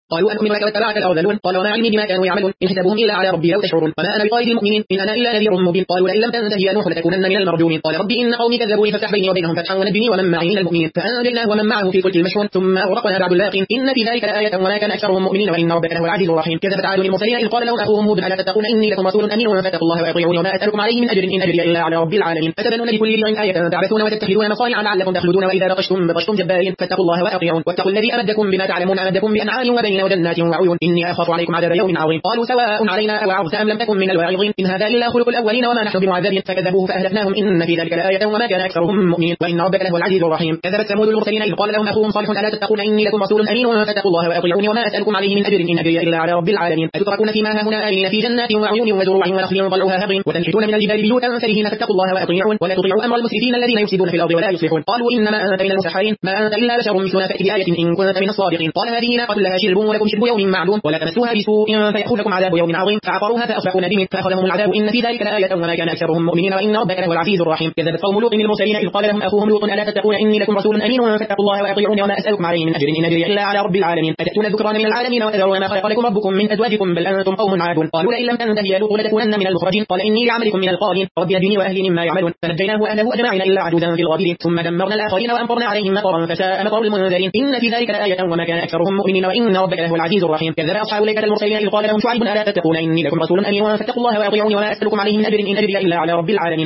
قالوا أنؤمن لك واتبعك الأرذلون قال وما علمي بما كانوا يعملون إن حسابهم إلا على ربي لو تشعرون وما أنا بقائد المؤمنين إن أنا إلا نذير مبين قالوا لئن لم تنته يا نوح لتكونن من المرجومين قال ربي إن قومي كذبوني فافتح بيني وبينهم فتحا ونجني ومن معي من المؤمنين فأنجيناه ومن معه في الفلك المشحون ثم أغرقنا بعد الباقين إن في ذلك لآية وما كان أكثرهم مؤمنين وإن ربك لهو العزيز الرحيم كذبت عاد المرسلين إذ قال لهم أخوهم هود ألا تتقون إني لكم رسول أمين فاتقوا الله وأطيعوني وما أسألكم عليه من أجر إن أجري إلا على رب العالمين أتبنون بكل ريع آية تعبثون وتتخذون مصانع لعلكم تخلدون وإذا بطشتم جبارين فاتقوا الله وأطيعون واتقوا الذي أمدكم بما تعلمون أمدكم بأنعام وبين وجنات وعيون إني أخاف عليكم عذاب يوم عظيم قالوا سواء علينا أوعظت أم لم تكن من الواعظين إن هذا إلا خلق الأولين وما نحن بمعذبين فكذبوه فأهلكناهم إن في ذلك لآية وما كان أكثرهم مؤمنين وإن ربك لهو العزيز الرحيم كذبت ثمود المرسلين إذ قال لهم أخوهم صالح ألا تتقون إني لكم رسول أمين فاتقوا الله وأطيعوني وما أسألكم عليه من أجر إن أجري إلا على رب العالمين أتتركون فيما هاهنا آمنين في جنات وعيون وزروع ونخل طلعها هضيم وتنحتون من الجبال بيوتا فرهين فاتقوا الله وأطيعون ولا تطيعوا أمر المسرفين الذين يفسدون في الأرض ولا يصلحون قالوا إنما أنت من المسحرين ما أنت إلا بشر مثلنا فأت بآية إن كنت من الصادقين قال هذه ناقة لها شرب ولكم شرب يوم معلوم ولا تمسوها بسوء فيأخذكم عذاب يوم عظيم فعقروها فأصبحوا نادمين فأخذهم العذاب إن في ذلك لآية وما كان أكثرهم مؤمنين وإن ربك لهو العزيز الرحيم كذبت قوم لوط المرسلين إذ قال لهم أخوهم لوط ألا تتقون إني لكم رسول أمين فاتقوا الله وأطيعوني وما أسألكم عليه من أجر إن أجري إلا على رب العالمين أتأتون الذكران من العالمين وتذرون ما خلق لكم ربكم من أزواجكم بل أنتم قوم عادون قالوا لئن لم تنتهي يا لوط لتكونن من المخرجين قال إني لعملكم من القالين رب نجني وأهلي مما يعملون فنجيناه وأهله أجمعين إلا عجوزا في الغابرين ثم دمرنا الآخرين وأمطرنا عليهم مطرا فساء مطر المنذرين إن في ذلك لآية وما كان أكثرهم مؤمنين وإن ربك لهو العزيز الرحيم كذب أصحاب الأيكة المرسلين إذ قال لهم شعيب ألا تتقون إني لكم رسول أمين فاتقوا الله وأطيعوني وما أسألكم عليه من أجر إن أجري إلا على رب العالمين